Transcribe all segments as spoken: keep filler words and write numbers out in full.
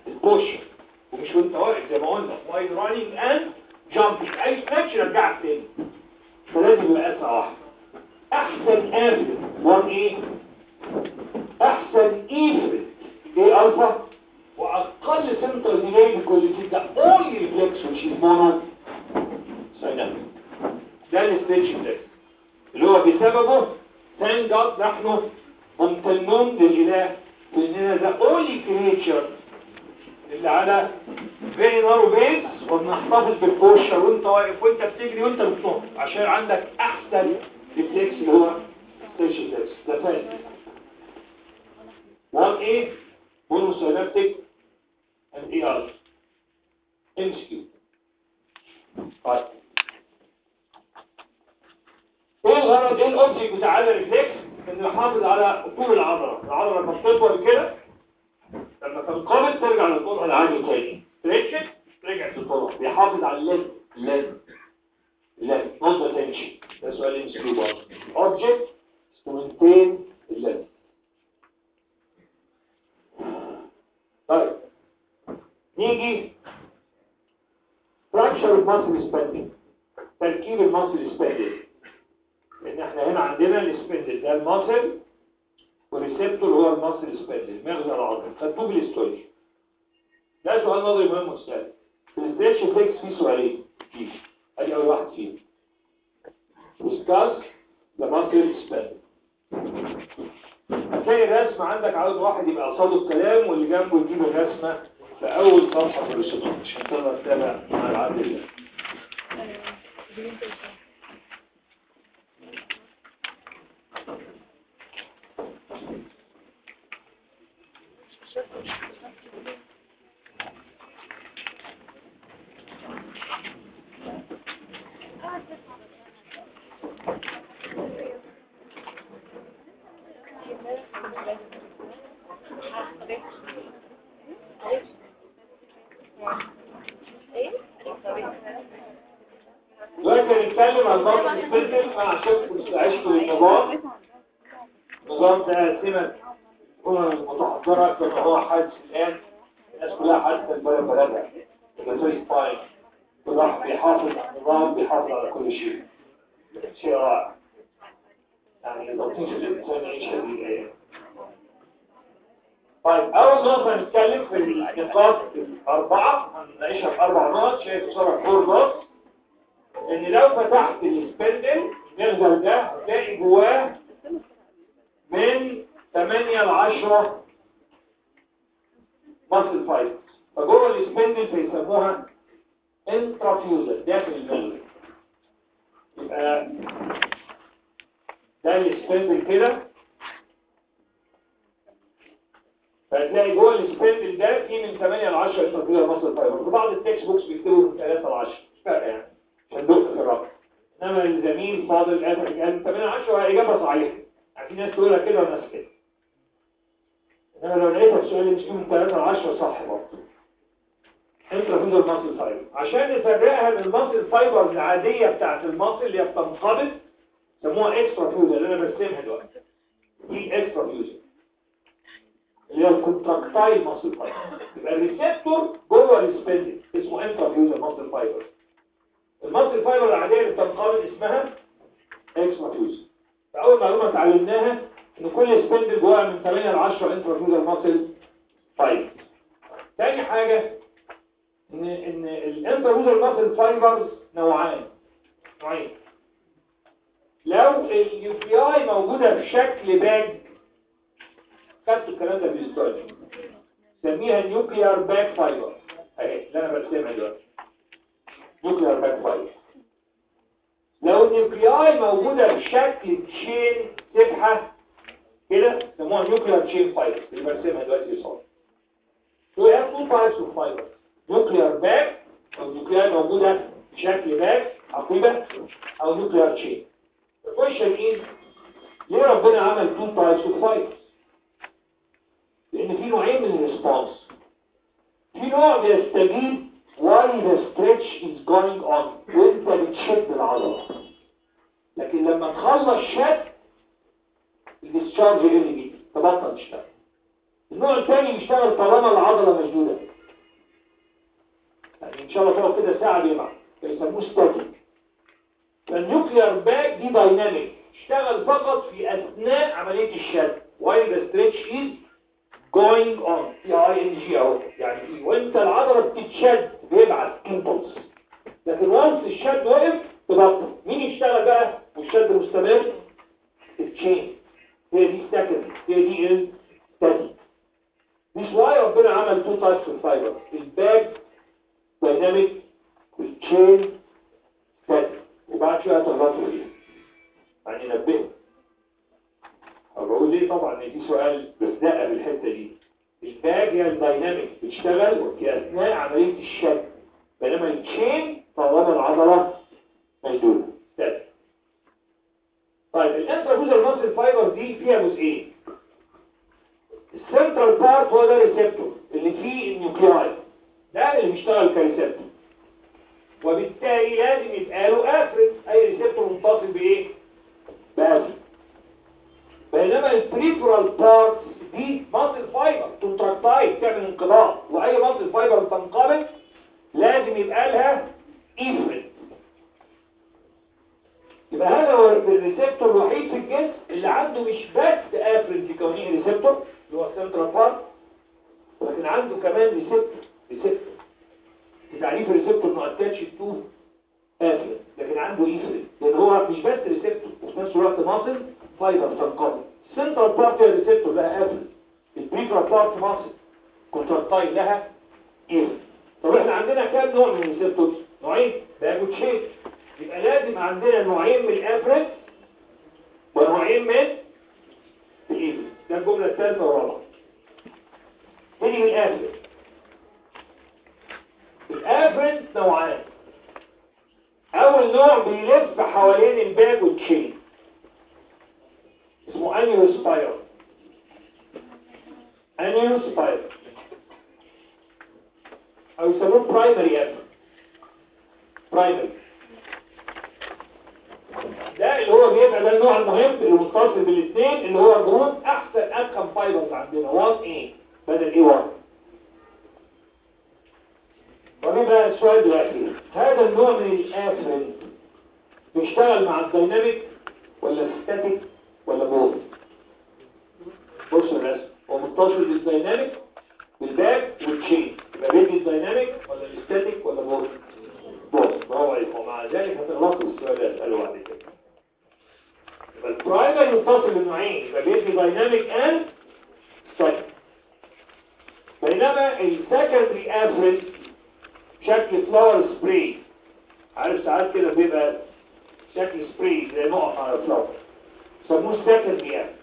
البوشر ومش وانت واقف زي ما قلنا وايد رانينج اند جامبينج. اي ستريتش يرجعك تاني، فلازم يبقى اسرع واحد. احسن افرد واحد ايه؟ احسن ايفرد ايه الفا، واقل سنتر ديلي because it is the only reflex which is mono synaptic. ده الستريتش ريفلكس اللي هو بسببه thank God نحن ممتنون للاله في اننا the only creature اللي على very narrow base وبنحتفظ بالبوشر وانت واقف وانت بتجري وانت بتنط عشان عندك احسن ريفلكس اللي هو ستريتش ريفلكس. ده فاهم واحد ايه مونوسينابتيك and ايه ار ام اس كيو. طيب ايه الغرض ايه الاوبجكت بتاع الريفلكس؟ انه يحافظ على طول العضله. العضله لما بتطول كده لما تنقبض ترجع لطولها العادي تاني، ستريتش رجعت لطولها، بيحافظ على الليل الليل الليل نوت تنشن. ده سؤال ام اس كيو برضه. اوبجكت تو مينتين الليل. طيب نيجي فراكشر الماسل سباندنج، تركيب الماسل سباندنج. لان احنا هنا عندنا السباندل ده الماسل والريسبتور هو الماسل سباندل مغزى العضله. خدتوه بالستوري. ده سؤال نظري مهم وسهل. في الستريتش ريفلكس فيه سؤالين فيه. ادي اول واحد فيهم discuss the muscle spasm. هتلاقي الرسمه عندك عاوز واحد يبقى قصاده الكلام واللي جنبه يجيب الرسمه في اول صفحه في الرسومات عشان تقدر تتابع مع العدل ده. دلوقتي هنتكلم عن الماسل سباندل. انا عشان عشتوا النظام النظام ده سمة متحضرة كما هو حادث الآن. الناس كلها حادثة البلد بلدها الجزء سباين. كل واحد بيحافظ على النظام بيحافظ على كل شيء. شيء رائع يعني لطيف الإنسان يعيش هذه الأيام. طيب أول نقطة هنتكلم في النقاط الأربعة هنعيشها في أربع نقط. شايف صورة فور نقط إن لو فتحت السبندل المغزل ده هتلاقي جواه من ثمانية ل عشرة ماسل فايبرز. فجوه السبندل بيسموها انترافيوزر داخل المغزل. يبقى ده السبندل كده فهتلاقي جوه السبندل ده في من ثمانية ل عشرة انترافيوزر ماسل فايبرز. في بعض التكست بوكس بيكتبوا من ثلاثة ل عشرة مش فارقه يعني عشان دق في الرقم. انما الزميل فاضل قال من ثمانية ل عشرة اجابه صحيحه. يعني في ناس تقولها كده وناس كده. انما لو لقيتها في سؤال مش من ثلاثة ل عشرة صح برضه. انترافيوزر ماسل فايبر عشان نفرقها من الماسل فايبرز العاديه بتاعت الماسل اللي هي بتنقبض سموها اكسترافيوزر اللي انا برسمها دلوقتي. دي اكسترافيوزر اللي هي الكونتراكتايل ماسل فايبر. يبقى الريسبتور جوه السبندل اسمه انترافيوزر ماسل فايبر. الماسل فايبر العاديه اللي بتنقبض اسمها اكسترافيوزر. فاول معلومه اتعلمناها ان كل سبندل جواها من ثمانية ل عشرة انترافيوزر ماسل فايبر. ثاني حاجه ان ان الانترافيوزر ماسل فايبرز نوعان نوعين. لو النيوكلياي موجوده في شكل باج خدت الكلام ده في الهيستولوجي نسميها نيوكليار باج فايبر اهي اللي انا برسمها دلوقتي نيوكليار باج فايبر. لو النيوكلياي موجوده في شكل تشين سبحه كده سموها نيوكليار تشين فايبر اللي برسمها دلوقتي قصادي. So we have two types of fibers نيوكليار باج او النيوكلياي موجوده في شكل باج عقيبه او نيوكليار تشين. الكويشن ايه ليه ربنا عمل two types of fibers؟ لان في نوعين من الريسبونس. في نوع بيستجيب while the stretch is going on وانت بتشد العضله، لكن لما تخلص شد الديسشارج اللي جديد تبطل تشتغل. النوع الثاني بيشتغل طالما العضله مشدوده ان شاء الله تقعد كده ساعه بيبعت فيسموه ستاتيك. فالنيوكليار باج دي دايناميك اشتغل فقط في اثناء عمليه الشد while the stretch is going on في اي ان جي اهو يعني في وانت العضله بتتشد بيبعت امبولس، لكن وانس الشد وقف تبطل. مين يشتغل بقى والشد مستمر؟ التشين. هي دي سكند، هي دي الستاتيك. مش واي ربنا عمل تو تايبس في الفايبر، الباج دايناميك والتشين ستاتيك. وبعد شويه هتغلطوا فيها يعني نبهوا. بقول ليه طبعا ان في سؤال بزنقه في الحته دي. الباج هي الدايناميك بتشتغل في اثناء عمليه الشد، بينما التشين طالما العضله مشدوده ستاتيك. طيب الانترافيوزال ماسل فايبر دي فيها جزئين. السنترال بارت هو ده الريسبتور اللي فيه النيوكلاي، ده اللي بيشتغل كريسبتور، وبالتالي لازم يبقى له افرد. اي ريسبتور متصل بايه؟ بافرد. بينما البريفرال بارت دي ماسل فايبر كونتراكتايل تعمل انقباض، واي ماسل فايبر تنقبض لازم يبقى لها افرد. يبقى هذا هو الريسبتور الوحيد في الجسم اللي عنده مش بس افرد في كونه ريسبتور اللي هو السنترال بارت، ولكن عنده كمان ريسبتور. ريسبتور تعريف الريسبتور انه اتاتش تو افرد، لكن عنده افرد لان هو مش بس ريسبتور وفي نفس الوقت ماسل فايبر تنقبض. السنترال بارت هي ريسبتور لها افرد، البريفرال بارت ماسل كونتراكتايل لها افرد. طب احنا عندنا كام نوع من الريسبتورز؟ نوعين، باج وتشين. يبقى لازم عندنا نوعين من الافرد ونوعين من الافرد. ده الجمله الثالثه والرابعه. تيجي من الافرد. الافرد نوعان. اول نوع بيلف حوالين الباج والتشين اسمه انيولو سبايرال. انيولو سبايرال او يسموه برايمري افرد. برايمري ده اللي هو بيبقى ده النوع المهم اللي متصل بالاثنين، اللي هو جروب احسن ادخن فايبرز عندنا واحد ايه بدل ايه واحد. وبيبقى السؤال دلوقتي، هذا النوع من الافرد بيشتغل مع الدايناميك ولا الستاتيك ولا بوث؟ بص الرسم هو متصل بالدايناميك بالباك والتشين، يبقى بيدي الدايناميك ولا الستاتيك ولا بوث؟ بوث. برافو عليك. ومع ذلك هتغلطوا السؤال ده اساله بعد كده. يبقى البرايمري متصل بالنوعين، يبقى بيدي دايناميك اند ستاتيك. بينما السكندري افرد شكل فلاور سبراي، عارف ساعات كده بيبقى شكل سبراي زي نقط على الفلاور، سموه سكندري افرد.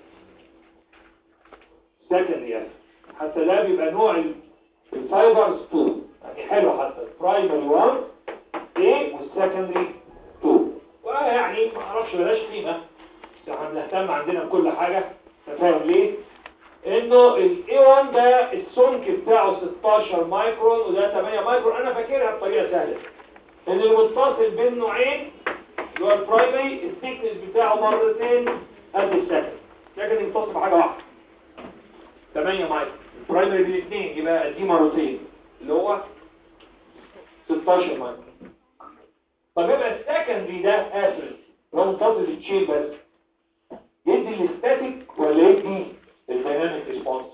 سكندري افرد حتى ده بيبقى نوع الفايبرز اتنين يعني حلو، حتى البرايمري واحد ايه والسكندري اتنين. ويعني ما اعرفش بلاش قيمه بس احنا بنهتم عندنا بكل حاجه. تفهم ليه؟ انه الاي واحد ده السمك بتاعه ستاشر مايكرون وده تمانية مايكرون. انا فاكرها بطريقه سهله ان المتصل بين نوعين اللي هو البرايمري الثيكنس بتاعه مرتين قد السكندري، لكن المتصل بحاجه واحده تمانية مايكرون. البرايمري بالاثنين يبقى دي مرتين اللي هو ستاشر مايكرون. طب يبقى السكندري ده افرد هو متصل بالتشين بس، يدي الاستاتيك ولا يدي الدايناميك ريسبونس؟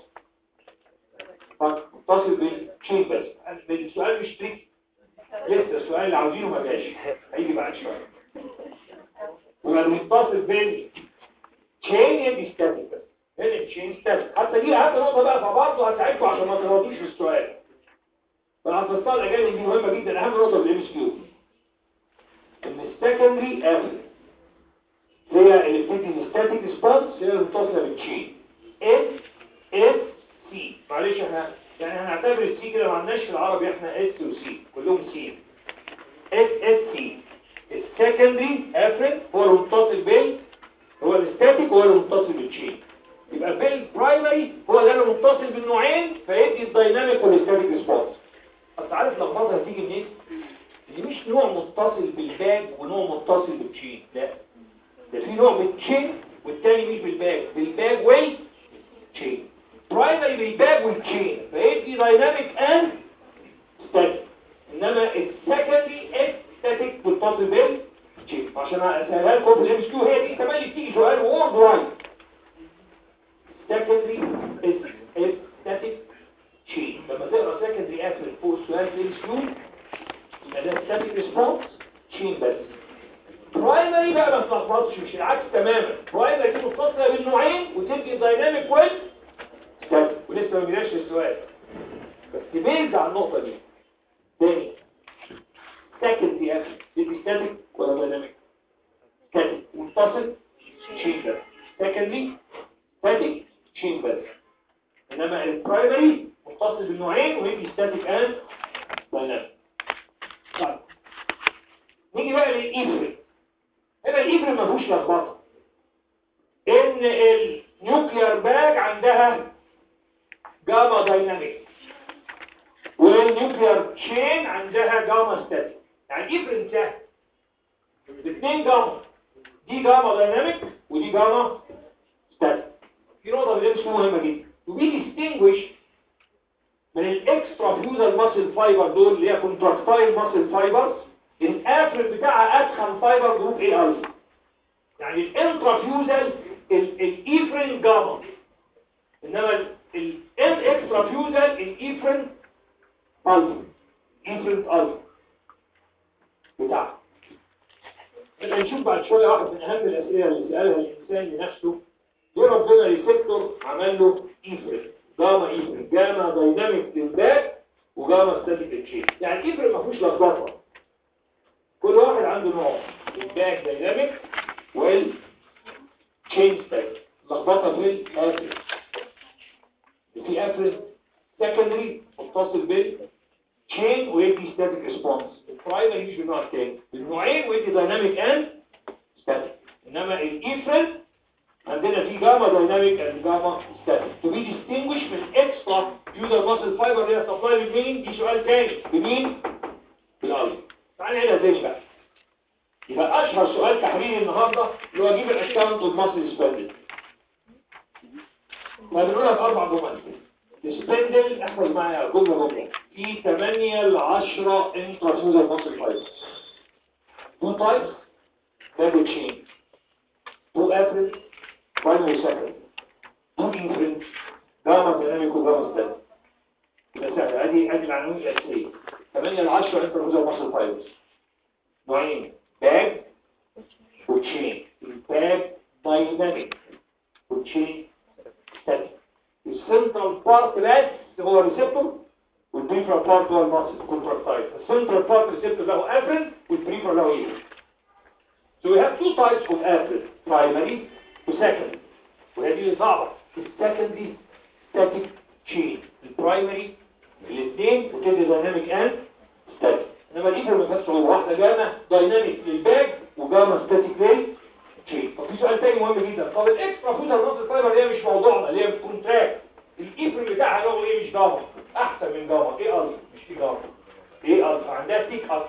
متصل بالتشين بس. السؤال مش تريكي لسه، السؤال اللي عاوزينه ما جاش، هيجي بعد شويه. يبقى المتصل بين تشين يدي ستاتيك بس، هنا التشين ستاتيك. حتى دي اهم نقطه بقى، فبرضه هساعدكم عشان ما تغلطوش في السؤال. فالفصال الاجانب دي مهمه جدا، اهم نقطه في الام اس كيو ان السكندري افرد هي اللي بتدي الستاتيك ريسبونس، هي المتصله بالتشين اس اس سي. معلش احنا يعني هنعتبر السي كده ما عندناش في العربي، احنا اس وسي كلهم سي. اس اس سي السكندري افرد هو المتصل بال هو الستاتيك وهو المتصل بالتشين. يبقى بالبرايمري هو ده اللي متصل بالنوعين فيدي الدايناميك والستاتيك ريسبونس. بس عارف لخبطه هتيجي منين؟ اللي مش نوع متصل بالباج ونوع متصل بالتشين، لا ده في نوع بالتشين والتاني مش بالباج، بالباج والتشين. برايمري بالباج والتشين فيدي دايناميك اند ستاتيك، انما السكندري استاتيك متصل بالتشين. عشان اسهلها لكم في الام اس كيو هي دي كمان بتيجي سؤال وورد وايد. سكندري استاتيك تشين لما تقرا سكندري اكل فوق السؤال في الام اس كيو يبقى ده ستاتيك ريسبونس تشين بس. برايمري بقى ما تلخبطش، مش العكس تماما. برايمري دي متصله بالنوعين وتدي دايناميك ويل ستاتيك، ولسه ما جيناش للسؤال بس بيرجع على النقطه دي تاني. سكندري اكشن دي ستاتيك ولا دايناميك؟ ستاتيك متصل تشين بس. سكندري ستاتيك تشين بس. انما البرايمري متصل بالنوعين ويدي ستاتيك اند دايناميك. طيب نيجي بقى للايفرين. هنا الايفرين ما فيهوش لخبطه. ان النيوكليار باج عندها جاما دايناميك والنيوكليار تشين عندها جاما ستاتيك. يعني الايفرين سهل، الاثنين جاما، دي جاما دايناميك ودي جاما ستاتيك. في نقطه بالامس مهمه جدا، وبي ديستنجويش من الاكسترا فيوزال ماسل فايبر دول اللي هي كونتراكتايل ماسل فايبرز. الافرين بتاعها ادخن فايبر جروب اي الفا. يعني الانترا فيوزال الايفرين جاما، انما الاكسترا فيوزال الايفرين الفا. ايفرين الفا بتاعها. احنا نشوف بعد شويه واحد من اهم الاسئله اللي سالها الانسان لنفسه، ليه ربنا ريسبتور عمل له ايفرين جاما ايفرين جاما دايناميك للباك وجاما ستاتيك تشين. يعني الايفرين ما فيهوش لخبطه، كل واحد عنده نوع، الباك دايناميك والتشين ستاتيك. لخبطه في الافرين، في افرين سكندري متصل بالتشين ويدي ستاتيك ريسبونس. البرايمري مش بالنوع الثاني، بالنوعين ويدي دايناميك اند ستاتيك. انما الايفرين عندنا في جاما دايناميك اند جاما ستاتيك. تو بي ديستنجويش من اكسترا فيوزال ماسل فايبر اللي هي سبلاي بمين؟ دي سؤال ثاني، بمين؟ بالالفا. تعالى هنا تاني بقى. يبقى اشهر سؤال تحريري النهارده اللي هو اجيب الاكونت والماسل سبندل. فبنقولها باربع جمل. السبندل احفظ معايا جمله جمله في ثمانية ل عشرة انترا فيوزال ماسل فايبر. تو تايبس باك تشين، تو افرين برايمري سكند، تو انفرين جاما دايناميك وجاما ستاتيك. يبقى سهل. ادي ادي العناوين الاساسيه. ثمانية ل عشرة انترا فيوزال ماسل فايبرز. نوعين، باج وتشين. الباج دايناميك والتشين ستاتيك. السنترال بارت بس هو ريسبتور والبريفرال بارت هو الماسل كونتراكتايل. السنترال بارت ريسبتور له افرين والبريفرال له ايه. So we have two types of afrin, primary و secondary. وهذه صعبة. السكندري static chain، البرايمري الاثنين وتدي دايناميك اند ستاتيك. انما الايفر ما فيهاش صعوبة، واحدة جاما دايناميك للباج وجاما ستاتيك للتشين. طب في سؤال تاني مهم جدا، طب الاكسترا فوزال ماسل فايبر اللي هي مش موضوعنا اللي هي الكونتراكت، الايفر بتاعها نوعه ايه؟ مش جاما، احسن من جاما. ايه الفا مش في جاما، ايه الفا عندها تيك اب.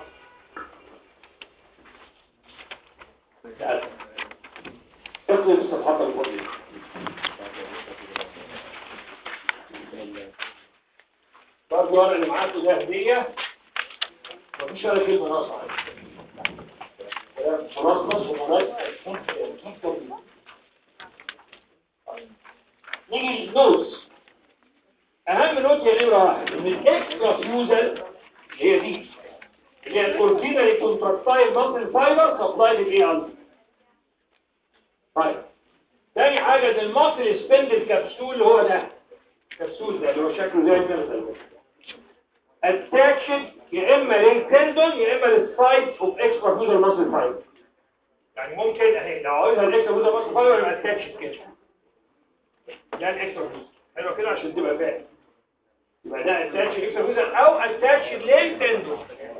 اقلب الصفحات الفاضية. برضه ورق اللي معاكم ده هدية، مفيش ولا كلمة ناقصة عليه. ملخص ومراجعة. نيجي للنوتس. أهم نوت هي نمرة واحد، إن الإكسترا فيوزال هي دي اللي هي الأورجينالي كونتراكتايل ماسل فايبر سبلاي للإيه ألفا. طيب تاني حاجة ان الماسل سبندل كبسول اللي هو ده الكبسول ده اللي هو شكله زي المثل اتاكشن يا اما للتندون يا اما للسايد اوف اكسترا فيوزال ماسل فايبر. يعني ممكن اهي لو عاوزها الاكسترا فيوزال ماسل فايبر يبقى اتاكشن كده. ده الاكسترا فيوزال حلو كده عشان تبقى فاهم. يبقى ده اتاكشن اكسترا فيوزال او اتاكشن للتندون.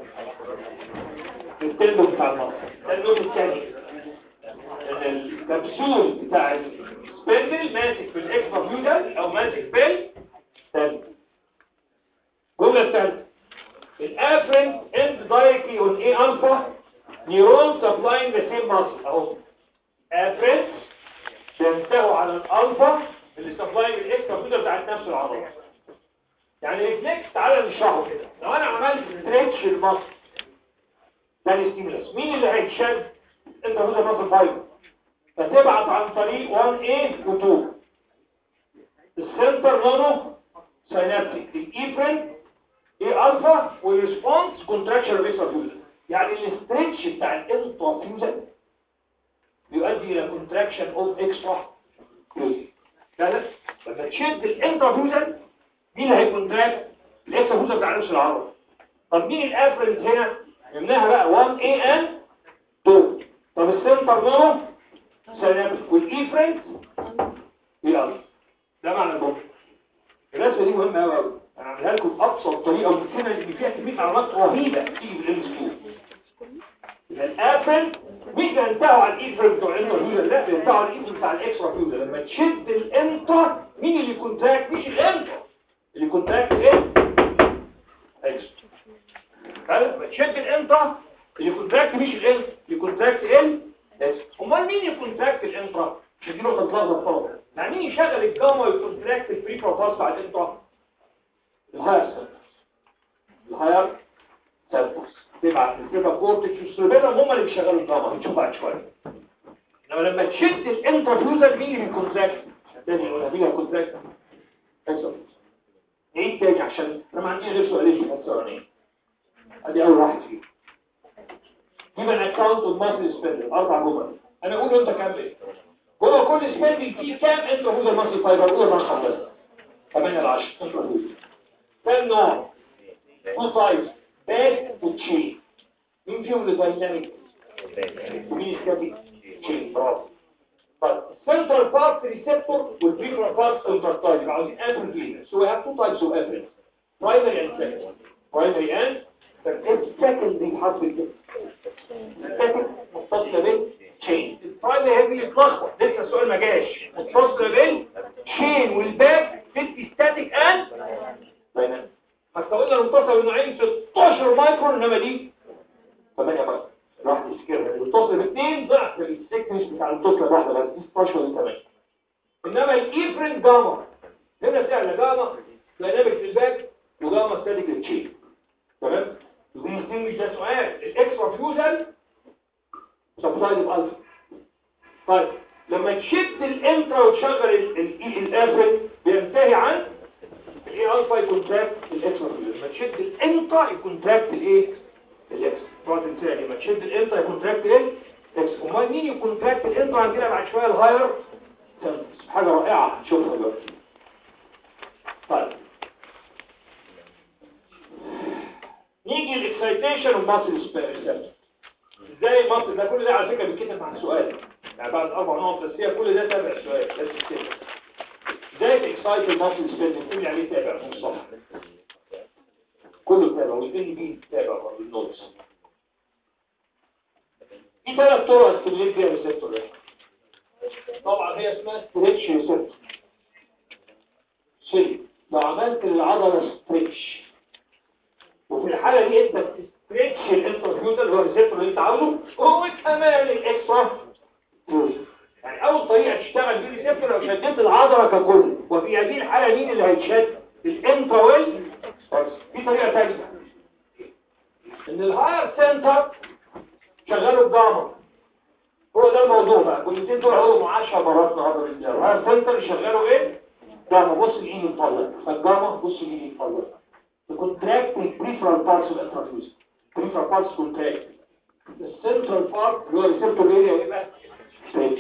التندون بتاع الماسل ده النوت الثاني. ان الكبسول بتاع السبندل ماسك بالاكسترا فيوزال او ماسك بالتندون. الجمله الثالثه الافرنت اند دايركتلي اون اي الفا نيورون سبلاينج ذا سيم ماسل. اهو افرنت بينتهوا على الالفا اللي سبلاينج الاكسترا فيوزال بتاعت نفس العضله. يعني ريفلكس تعالى نشرحه كده. لو انا عملت ستريتش المصل ده الستيمولس. مين اللي هيتشد؟ انت هو المصل فايبر، فتبعت عن طريق واحد إيه و اتنين السنتر نانو سينابتيك الايفرين ايه الفا والريسبونس كونتراكشن ريسر فيوزن. يعني الاسترتش بتاع الانترا فيوزن بيؤدي الى كونتراكشن اوف اكسترا فيوزن. كده لما تشد الانترا فيوزن مين اللي هيكونتراكت؟ الاكسترا فيوزن بتاع نفس العضله. طب مين الافرنت هنا؟ منها بقى واحد إيه ان اتنين. طب السنتر نانو سينابتيك والايفرين ايه الفا. ده معنى الجمله. الرسمه دي مهمه قوي قوي. انا هعملها لكم بابسط طريقه وبتكون اللي فيها كميه معلومات رهيبه تيجي بالام اس كيو. الابل مش بينتهوا على الايفرن بتوع الانترفيوزر، لا بينتهوا على الايفرن بتاع الاكسترا فيوزر. لما تشد الانتر مين اللي كونتراكت؟ مش الانتر اللي كونتراكت ايه؟ اكسترا. لما تشد الانتر اللي كونتراكت مش الانتر اللي كونتراكت ال اكسترا. امال مين اللي كونتراكت الانتر؟ مش دي نقطه تلخبط طبعا. يعني مين يشغل الجاما ويكونتراكت البري بروباس بتاع الانتر؟ الهاير سنترز. الهاير سنترز تبعت الفيبا كورتكس والسيربيلم هم اللي بيشغلوا الجاما. هنشوف بعد شويه. انما لما تشد الانترفيوزر مين اللي بيكونتراكت؟ ده اللي بيها كونتراكت اكسر. ايه تاني عشان انا ما عنديش غير سؤالين في الثانيه. ادي اول واحد فيهم. جيب ان اكونت اوف ماسل سبيندنج اربع جمل. انا اقول وانت كمل. جوه كل سبيندنج فيه كام انترفيوزر ماسل فايبر؟ قول رقم بس. ثمانية ل عشرة انترفيوزر. كام نوع؟ تو تايبس باك وتشين. مين فيهم اللي دايناميك ومين ستاتيك؟ تشين. برافو. طيب السنترال بارت ريسبتور والبريفرال بارت كونتراكتايل. يبقى عاوزين افرين. سو وي هاف تو تايبس اوف افرين، برايمري اند سكندري. برايمري اند سكندري بحرف الجيم. ستاتيك متصله بال تشين. البرايمري هيجي يتلخبط لسه السؤال ما جاش. متصله بال تشين والباك ستي ستاتيك اند دايناميك. حتى قلنا المتصل بالنوعين ستاشر مايكرون، انما دي ثمانية مايكرون. راح نسكرها المتصل باثنين ضعف السكنس بتاع المتصل واحده بس، دي ستاشر ودي ثمانية. انما الايفرين جاما هنا سهله، جاما دايناميك الباك وجاما ستاتيك للتشين. تمام؟ وبيستنجش ده سؤال. الاكسترا فيوزن سبسايد الفا. طيب لما تشد الانترا وتشغل الافرين بينتهي عن الايه الفا يكونتراكت الاكسترا فيوزن. لما تشد الانترا يكونتراكت الايه الاكسترا. بعد ثاني لما تشد الانترا يكونتراكت الايه الاكسترا. امال مين يكونتراكت الانترا؟ عندنا بعد شويه الهاير سنترز. حاجه رائعه هنشوفها دلوقتي. طيب نيجي الاكسايتيشن وماسل سبيرسبت. ازاي الماسل ده؟ كل ده على فكره بيتكتب مع سؤال، يعني بعد اربع نقط بس هي كل ده تابع سؤال بس كده. ازاي الاكسايت الماسل سبيرسبت؟ كل عليه تابع مش صح، كله تابع والان بي تابع برضه النوتس. في ثلاث طرق استغلال بيها الريسبتور ده. طبعا هي اسمها ستريتش ريسبتور. سوري لو عملت للعضله ستريتش وفي الحاله دي انت بتستريتش الانترفيوزر اللي هو الريسبتور اللي انت عاوزه، هو كمان الاكسترا فيوزن. يعني اول طريقه تشتغل بيه الريسبتور لو شديت العضله ككل، وفي هذه الحاله مين اللي هيتشد؟ الانترا ويل. في طريقه ثانيه ان الهاير سنتر شغلوا الجاما. هو ده الموضوع بقى. كلمتين دول هقولهم عشر مرات النهارده باذن الله. الهاير سنتر شغلوا ايه؟ جاما. بص الايد يتطلق فالجاما، بص الايد يتطلق. الكونتراكت البريفرال بارتس اوف الانترفيوز. البريفرال بارتس كونتراكت. السنترال بارت اللي هو الريسبتور اريا يبقى ستريتش.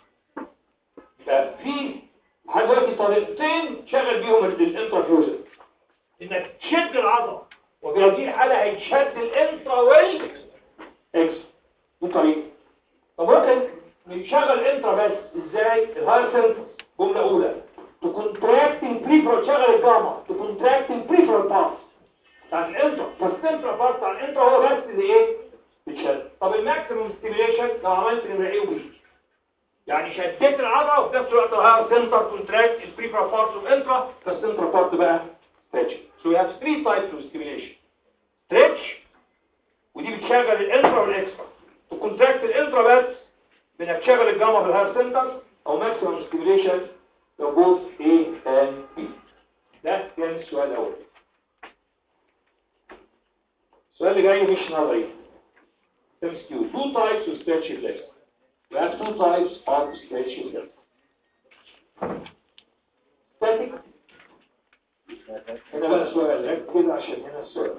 ففي لحد دلوقتي طريقتين شغل بيهم الانترفيوز. انك تشد العضله وفي هذه الحاله هيتشد الانترا ويل اكس. دي طريقه. طب ممكن نشغل انترا بس ازاي؟ الهاير سنتر جمله اولى تكونتراكت البريفرال، شغل الجاما تكونتراكت البريفرال بارت بتاع الانترا، فالسنترا بارت بتاع الانترا هو بس اللي ايه؟ بتشد. طب الماكسيمم ستيميليشن لو عملت نمره ايه وبي، يعني شديت العضله وفي نفس الوقت الهاير سنتر كونتراكت البريفرال بارت اوف انترا، فالسنترا بارت بقى ستريتش. So we have three types of stimulation. stretch ودي بتشغل الانترا والاكسترا. تكونتراكت الانترا بس بانك تشغل الجاما في الهاير سنتر، او ماكسيمم ستيميليشن لو بوث A and B. ده كان السؤال الاول. السؤال السؤال اللي جاي مش نظري. ام اس كيو. two types of stretch reflex. We have two types of stretch reflex. static. هنا بقى سؤال ركز عشان هنا السؤال.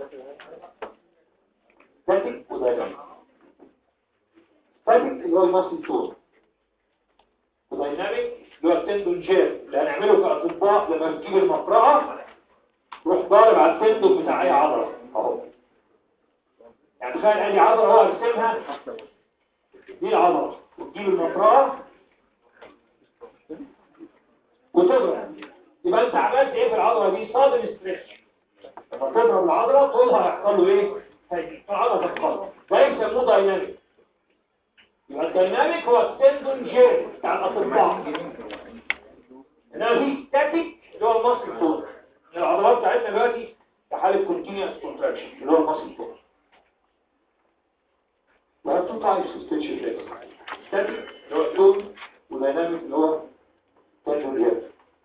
static ودايناميك. static اللي هو المصل طول. ودايناميك اللي هو التندون جير اللي هنعمله كأطباء لما نجيب المقرعة روح ضارب على التندون بتاع اي عضلة اهو. يعني تخيل ادي عضلة هو ارسمها دي العضلة وتجيب المقرعة وتضرب. يبقى انت عملت ايه في العضلة دي؟ صادم ستريتش. لما تضرب العضلة طولها هيحصل له ايه؟ هيجي العضلة تتخلص. ده يسموه دايناميك. يبقى الدايناميك هو التندون جير بتاع الاطباء. انما في ستاتيك اللي هو المصل طول. العضلات بتاعتنا دلوقتي في حاله كونتينيوس كونتراكشن اللي هو المصل طول. وهي تو تايبس اوف ستريتش ريفلكس. ستاتيك اللي هو الطول ودايناميك اللي هو تندون جير.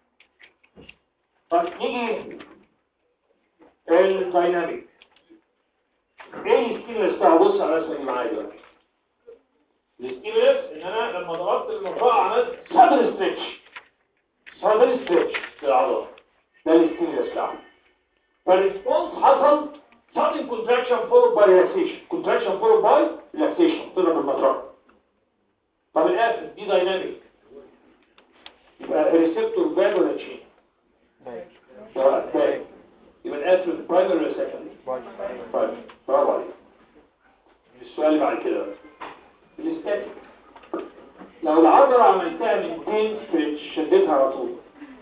طيب نيجي الدايناميك. ايه الستيمولس بتاعه؟ بص على الرسمه دي معايا دلوقتي. الستيمولس ان انا لما ضربت المقرعه عملت سادن ستريتش. سادن ستريتش للعضله. ده الستيمولس بتاعه. فالريسبونس حصل sudden contraction followed by relaxation. contraction followed by relaxation. تضرب المطرقه. طب القافل دي دايناميك. يبقى الريسبتور باج ولا تشين؟ باج. باج. يبقى القافل برايمري ولا سكندري؟ برايمري. برافو عليك. السؤال اللي بعد كده الاستاتيك. لو العضله عملتها ميتين ستريتش شدتها على طول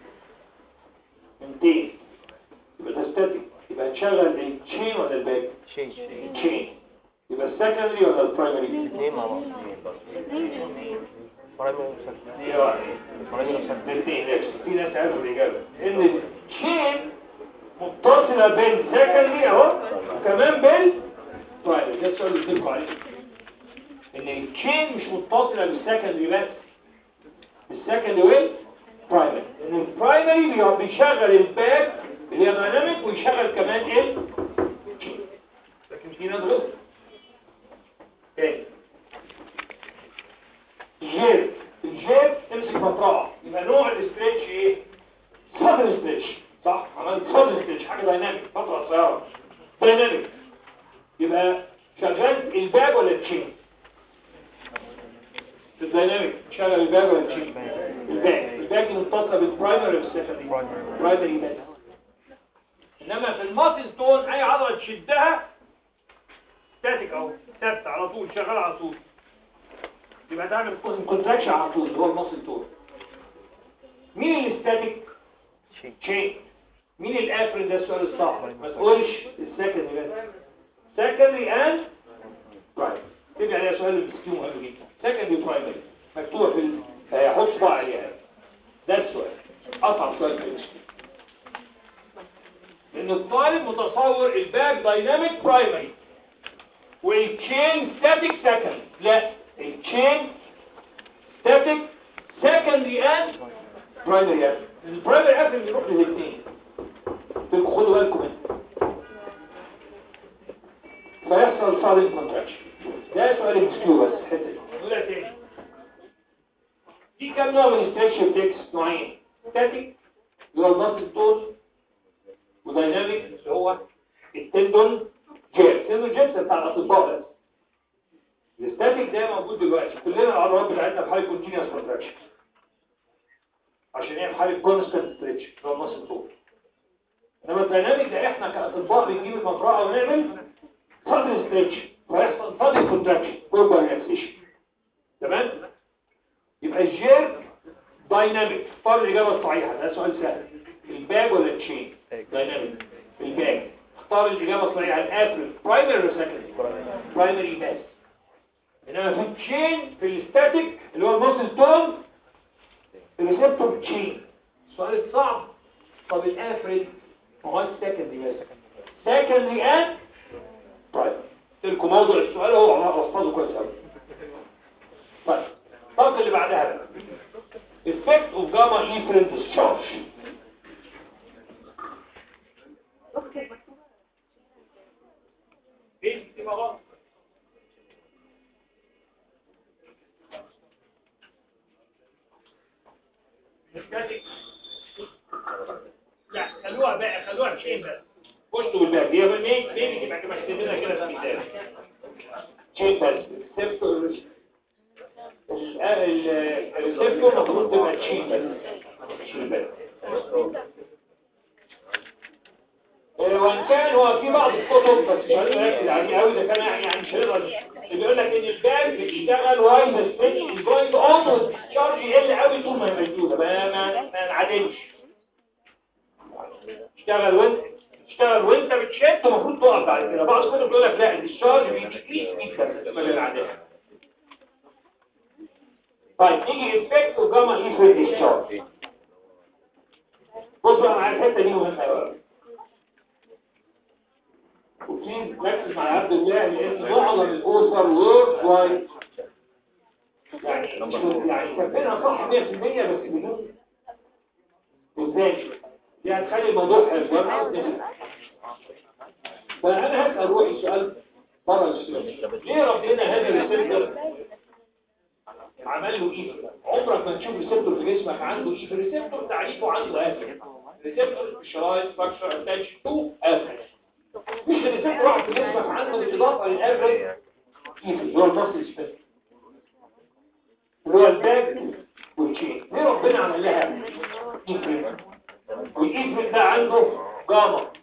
ميتين يبقى ده ستاتيك. يبقى نشغل التشين ولا الباك؟ تشين. تشين. يبقى السكندري ولا البرايمري؟ الاثنين مع بعض. برايمري وسكندري. برايمري وسكندري الاثنين. في ناس عرفوا الاجابه ان التشين متصله بين سكندري اهو وكمان بين برايمري. ده السؤال اللي بتقول عليه ان التشين مش متصله بالسكندري بس، بالسكندري والبرايمري. ان البرايمري بيشغل الباك اللي هي دايناميك ويشغل كمان ايه؟ لكن في ناس غلط. تاني الجير. الجير تمسك مطرقه يبقى نوع الاستريتش ايه؟ سادن ستريتش. صح؟ عملت سادن ستريتش حاجه دايناميك فتره قصيره. دايناميك يبقى شغلت الباك ولا التشين؟ الدايناميك شغل الباك ولا التشين؟ الباك. الباك متصله بالبرايمري والسكندري. برايمري بس. انما في الماسل تون اي عضله تشدها ستاتيك اهو ثابته على طول شغاله على طول. يبقى تعمل كونتراكشن على طول اللي هو الماسل تون. مين الستاتيك؟ تشين. مين الافرد؟ ده السؤال الصعب. ما تقولش السكندري بس. سكندري اند برايمري. تبقى عليها سؤال البسكيو مهم جدا. سكندري برايمري مكتوبه في هيحط صباع عليها. ده السؤال اصعب سؤال في البسكيو. لأن الطالب متصور الباك دايناميك برايمري والتشين ستاتيك سكند. لا، التشين ستاتيك سكندري اند برايمري اند. البرايمري اند بيروح للاثنين. خدوا بالكم منه. فيحصل صادم كونتراكشن. ده سؤال المسكيو بس حته نقولها تاني. في كام نوع من الستريتش ريفلكس؟ نوعين. ستاتيك اللي هو الماسل تون ودايناميك اللي هو التندون جير. التندون جير بتاع الاطباء بس. الستاتيك ده موجود دلوقتي كلنا العضلات بتاعتنا في حاله كونتينيوس كونتراكشن عشان هي في حاله كونستانت ستريتش اللي هو الماسل تون. انما الدايناميك ده احنا كاطباء بنجيب المقرعه ونعمل سادن ستريتش فيحصل سادن كونتراكشن فور ريلاكسيشن. تمام؟ يبقى الجير دايناميك. اختار الاجابه الصحيحه. ده سؤال سهل. الباك ولا التشين؟ دايناميك. الباك. اختار الاجابه الصحيحه. الافرد برايمري ولا سكندري؟ برايمري بس. انما في التشين في الستاتيك اللي هو الماسل تون الريسبتور تشين. السؤال الصعب طب الافرد ما هو السكندري بس. سكندري اند برايمري. قلت لكم موضوع السؤال هو احفظه كويس قوي. طيب الطاقه اللي بعدها بقى effect of gamma efferent discharge. ايه يبقى غلط. لا خلوها بقى خلوها تشين بس. بصوا بالباقي هي بالمية ليه بتبقى كما كتبنا كده في الكتاب. تشين بس. الريسبتور الريسبتور المفروض تبقى تشين بس. تشين بس. وان كان هو في بعض الكتب بس مش هنركز عليه قوي ده كان يعني مش هنقدر بيقول لك ان الباك بيشتغل وايز ستريتش از جوينج اون والتشارج يقل قوي طول ما هي موجوده ما ما ما نعدلش. اشتغل وانت اشتغل وانت بتشد المفروض تقف بعد كده. بعض الكتب بيقول لك لا التشارج بيديكريس جدا ما بنعدلها. طيب نيجي افكت وجاما ايه في التشارج. بصوا بقى معايا الحته دي مهمه قوي. وبليز ركز مع عبد الله لان معظم الاسر وورد وايد يعني يعني كاتبينها صح مية في المية بس بدون ازاي دي هتخلي الموضوع حلو وانا عاوز نفهم. فانا هسال روحي سؤال بره السؤال ليه ربنا هذا الريسبتور عمل له ايه؟ عمرك ما تشوف ريسبتور في جسمك عنده ايه؟ الريسبتور تعريفه عنده ايه؟ ريسبتور الشرايط فاكشر اتاتش تو افريج مش الريسبتور واحد في جسمك عنده بالاضافه للافريج اللي هو المصل سبيس اللي هو الباك والتشين. ليه ربنا عمل لها افريج؟ والافريج ده عنده جاما.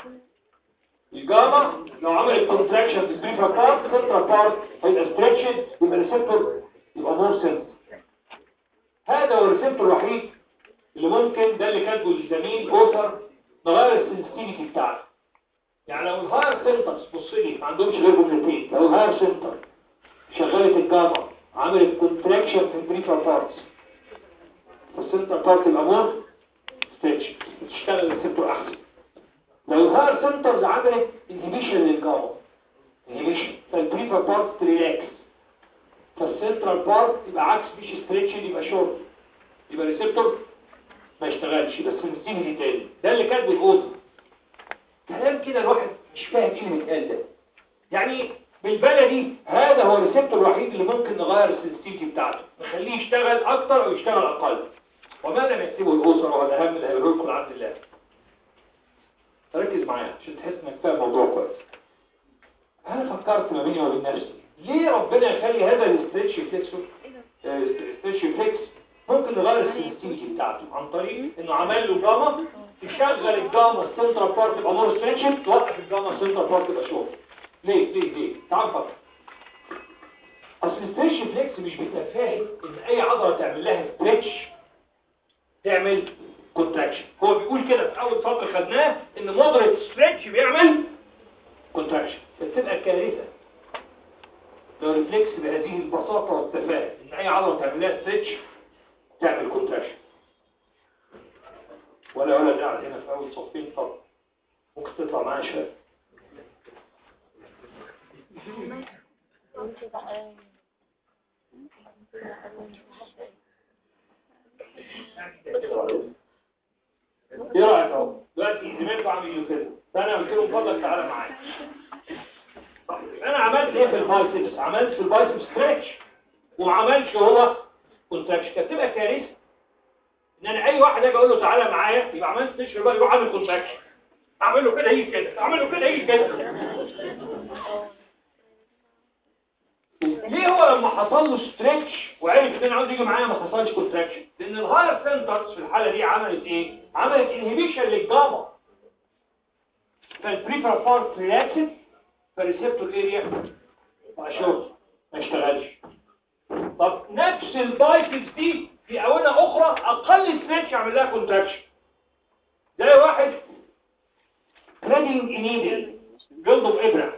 الجاما لو عملت كونتراكشن في البريفر بارت سنترال بارت هيبقى ستريتشد يبقى الريسبتور يبقى مور سنس. هذا هو الريسبتور الوحيد اللي ممكن ده اللي كاتبه الزميل اوثر نغير السنسيتيفيتي بتاعته. يعني لو الهاير سنترز بص لي ما عندهمش غير جملتين. لو الهاير سنتر شغلت الجاما عملت كونتراكشن في البريفر بارت السنترال بارت يبقى مور ستريتشد تشتغل الريسبتور احسن. لو الهاير سنترز عملت انهبيشن للجاما انهبيشن فالبريفر بارت ريلاكس فالسنترال بارت يبقى عكس مش ستريتشد يبقى شورت يبقى الريسبتور ما يشتغلش بس سنسيتيفيتي تاني. ده اللي كاتبه الاوثر. كلام كده الواحد مش فاهم ايه اللي بيتقال ده. يعني بالبلدي هذا هو الريسبتور الوحيد اللي ممكن نغير السنسيتيفيتي بتاعته نخليه يشتغل اكتر او يشتغل اقل. وما لم يكتبه الاوثر وهو الاهم اللي هيقوله لكم عبد الله. ركز معايا عشان تحس انك فاهم الموضوع كويس. انا فكرت ما بيني وبين نفسي ليه ربنا يخلي هذا الاستريتش فليكسور استريتش فليكس ممكن نغير السنسيتيفيتي بتاعته عن طريق انه عمل له جاما تشغل الجاما السنترال بارت يبقى مور ستريتشد توقف الجاما السنترال بارت يبقى شورت. ليه ليه ليه تعال نفكر. اصل الاستريتش فليكس مش بتفاهم ان اي عضله تعمل لها ستريتش تعمل كونتراكشن. هو بيقول كده في اول سطر خدناه ان مودريت ستريتش بيعمل كونتراكشن. بتبقى كارثه لو ريفلكس بهذه البساطه والتفاهه ان اي عضله تعمل لها ستريتش تعمل كونتراكشن. ولا ولا قاعد هنا في اول صفين طب ممكن تطلع معايا شويه. ايه رايك اهو دلوقتي زميلكم عامل كده فانا قلت له اتفضل تعالى معايا. انا عملت ايه في البايسبس؟ عملت في البايسبس ستريتش وما عملش هو كونتراكشن. كانت تبقى كارثه ان انا اي واحد اجي اقول له تعالى معايا يبقى عملت ستريتش يبقى يروح عامل كونتراكشن. اعمل له كده يجي كده اعمل له كده يجي كده. ليه هو لما حصل له ستريتش وعرف ان انا عاوز يجي معايا ما حصلش كونتراكشن؟ لان الهاير سنترز في الحاله دي عملت ايه؟ عملت انهبيشن للجاما فالبريفر بارت ريلاكسد فالريسبتور اريا بقى شورت ما اشتغلش. طب نفس البايسبس دي في اونه اخرى اقل ستريتش يعمل لها كونتراكشن. زي واحد ثريدنج نيدل جلده بابره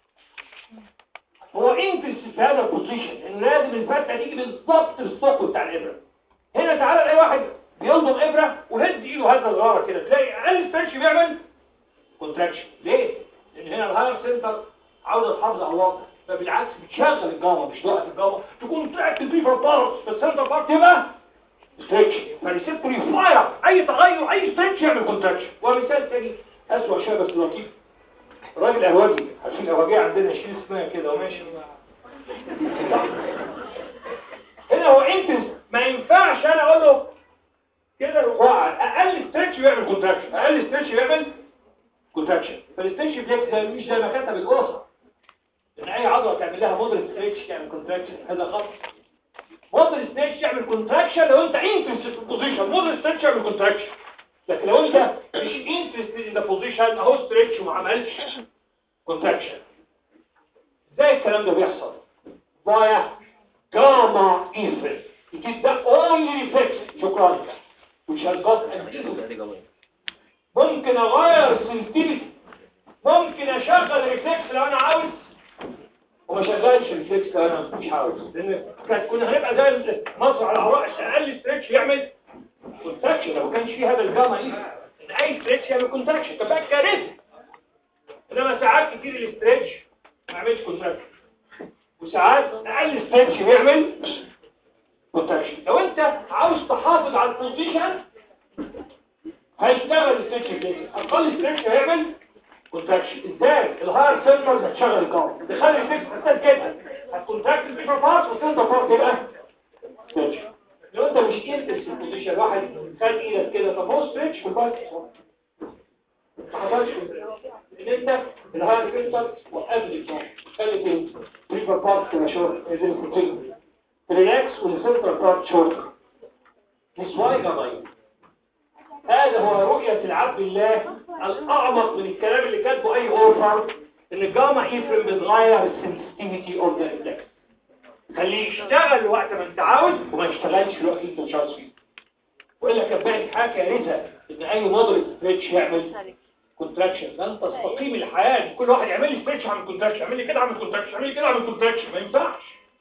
هو انترست في هذا البوزيشن ان لازم الفتله تيجي بالظبط في الثقب بتاع الابره. هنا تعالى الاقي واحد بيلضم ابره وهز ايده هزه صغيره كده تلاقي اقل ستريتش بيعمل كونتراكشن. ليه؟ لان هنا الهاير سنتر عاوزه تحافظ على الوضع فبالعكس بتشغل الجاما مش توقف الجاما تكون طلعت البريفر بارت فالسنتر بارت يبقى ستريتش فالريسبتور يفاير اي تغير اي ستريتش يعمل كونتراكشن. ومثال تاني اسوء شويه بس لطيف الراجل قهوجي، عارفين القهوجيه عندنا يشيل اسمها كده وماشي. هنا هو انت ما ينفعش انا اقول له كده وقع، اقل ستريتش بيعمل كونتراكشن، اقل ستريتش بيعمل كونتراكشن. فالستريتش بليك زي مش زي ما كتب الوصف ان اي عضله تعمل لها مودريت ستريتش تعمل كونتراكشن، هذا خطأ. مودريت ستريتش يعمل كونتراكشن لو انت انترستد في البوزيشن، مودريت ستريتش يعمل كونتراكشن. لكن لو انت مش انترستد ان ذا بوزيشن اهو ستريتش وما عملش كونتراكشن. ازاي الكلام ده بيحصل؟ via gamma effect. It is the only reflex شكرا which has got an effect. ممكن اغير السنسيتيفيتي، ممكن اشغل الريفلكس لو انا عاوز وما شغلش الريفلكس لو انا مش عاوز، لان كنا هنبقى زي مصر على العراء اقل ستريتش يعمل كونتراكشن لو ما كانش فيه هذا الجاما ايفكت، ان اي ستريتش يعمل كونتراكشن تبقى كارثه. انما ساعات كتير الاستريتش ما يعملش كونتراكشن، وساعات اقل ستريتش بيعمل كونتراكشن. لو انت عاوز تحافظ على البوزيشن هيشتغل الستريتش بليك، اقل ستريتش هيعمل كونتراكشن. ازاي؟ الهاير سنترز هتشغل الجاما، تخلي الفيكس حساس جدا، هتكونتراكت الفيشر بارت والسنتر بارت يبقى ستريتش. لو انت مش انترست في البوزيشن، واحد خد ايدك كده طب هو ستريتش في البارت ما حصلش ان انت الهاير سنتر وقبل الجاما خلي الفيشر بارت كده شورت نزل ريلاكس والسنتر بارت شورت. مش واي جماعه، هذا هو رؤية العبد الله الأعمق من الكلام اللي كاتبه أي أوفر، إن الجاما إيفرين بتغير السنسيتيفيتي أوف ذا ريفلكس، خليه يشتغل وقت ما أنت عاوز وما يشتغلش الوقت اللي أنت مش عاوز فيه. وإلا كان باقي حاجة كارثة إن أي مودريت ستريتش يعمل كونتراكشن، لن تستقيم الحياة. كل واحد يعمل لي ستريتش اعمل كونتراكشن، يعمل لي كده اعمل كونتراكشن، يعمل لي كده اعمل كونتراكشن، ما ينفعش.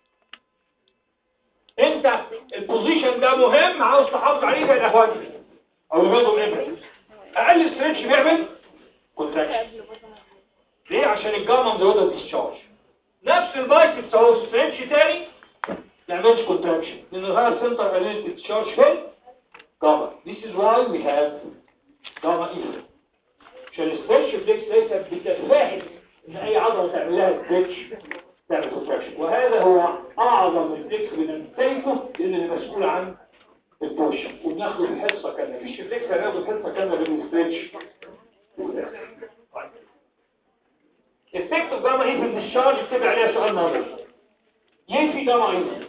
أنت البوزيشن ده مهم، عاوز تحافظ عليه زي الأهواجي او البيض الابري، اقل ستريتش بيعمل كونتراكشن. ليه؟ عشان الجاما مزوده ديسشارج. نفس البايسبس اهو ستريتش تاني ما يعملش كونتراكشن لان الهاير سنتر قليل ديسشارج في جاما. This is why we have gamma effect. عشان الستريتش فليكس ليس بتفاهم ان اي عضله تعمل لها ستريتش تعمل كونتراكشن، وهذا هو اعظم ريفلكس بنمتلكه لان المسؤول عن البوش. وبناخده في الحصه كامله، مفيش ريفلكس هناخده الحصه كامله بالستريتش. الفكت جاما ايه في الديسشارج اكتب عليها سؤال نظري. ليه في جاما ايه؟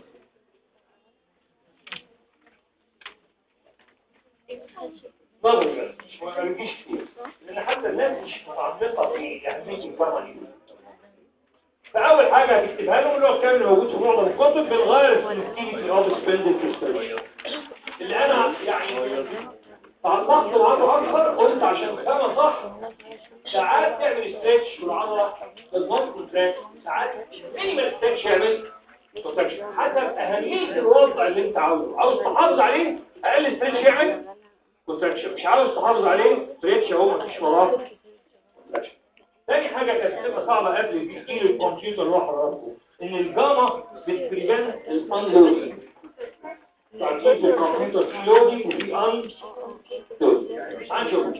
نظري بس ما بيجيش كتير، لان حتى الناس مش متعمقه في اهميه الجاما ايه. فاول حاجه هتكتبها له اللي هو الكلام اللي موجود في معظم الكتب بالغير السنسيتيفيتي اوف سبندل كريستاليشن، اللي انا يعني تعمقت العضله اكثر قلت عشان افهمها صح. ساعات تعمل ستريتش والعضله بالنص كونتراكت، ساعات المينيمال ستريتش يعمل كونتراكشن حسب اهميه الوضع اللي انت عاوزه. عاوز تحافظ عليه اقل ستريتش يعمل كونتراكشن، مش عاوز تحافظ عليه ستريتش اهو مفيش وراه كونتراكشن. تاني حاجه كانت بتبقى صعبه قبل بيجيل الكمبيوتر اللي هو حضراتكم، ان الجاما بتبريفنت الانلودنج. تعطيك الكمبيوتر في لودنج وفي ان لودنج. هنشوف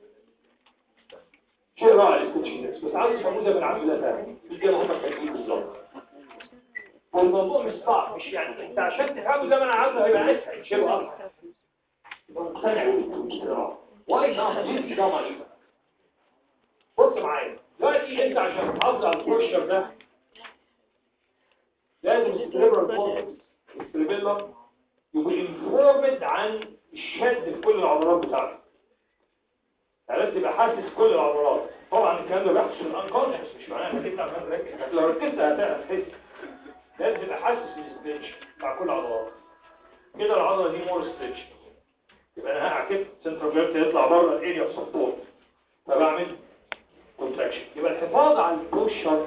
شيء رائع الستيتش، بس عاوز تفهموه زي ما العبد الله فاهم زي ما هم كاتبين بالظبط. والموضوع مش صعب، مش يعني انت عشان تفهمه زي ما انا عاوزه هيبقى اسهل شيء اكتر. مقتنع بالاشتراك واي جاما دي جاما ايه؟ بص معايا دلوقتي انت عشان تحافظ على البوشر ده لازم السيريبرال كورتكس السيريبيلم يبقى انفورمد عن الشد في كل العضلات بتاعته. يعني لازم تبقى حاسس كل العضلات. طبعا الكلام ده بيحصل في الانكونشس، مش معناه انك انت عمال تركز، لو ركزت هتحس. لازم تبقى حاسس بالستريتش مع كل العضلات. كده العضله دي مور ستريتش، يبقى انا هقع كده سنترال جرافيتي يطلع بره الاريا اوف سبورت، فبعمل كونتراكشن. يبقى الحفاظ على البوشر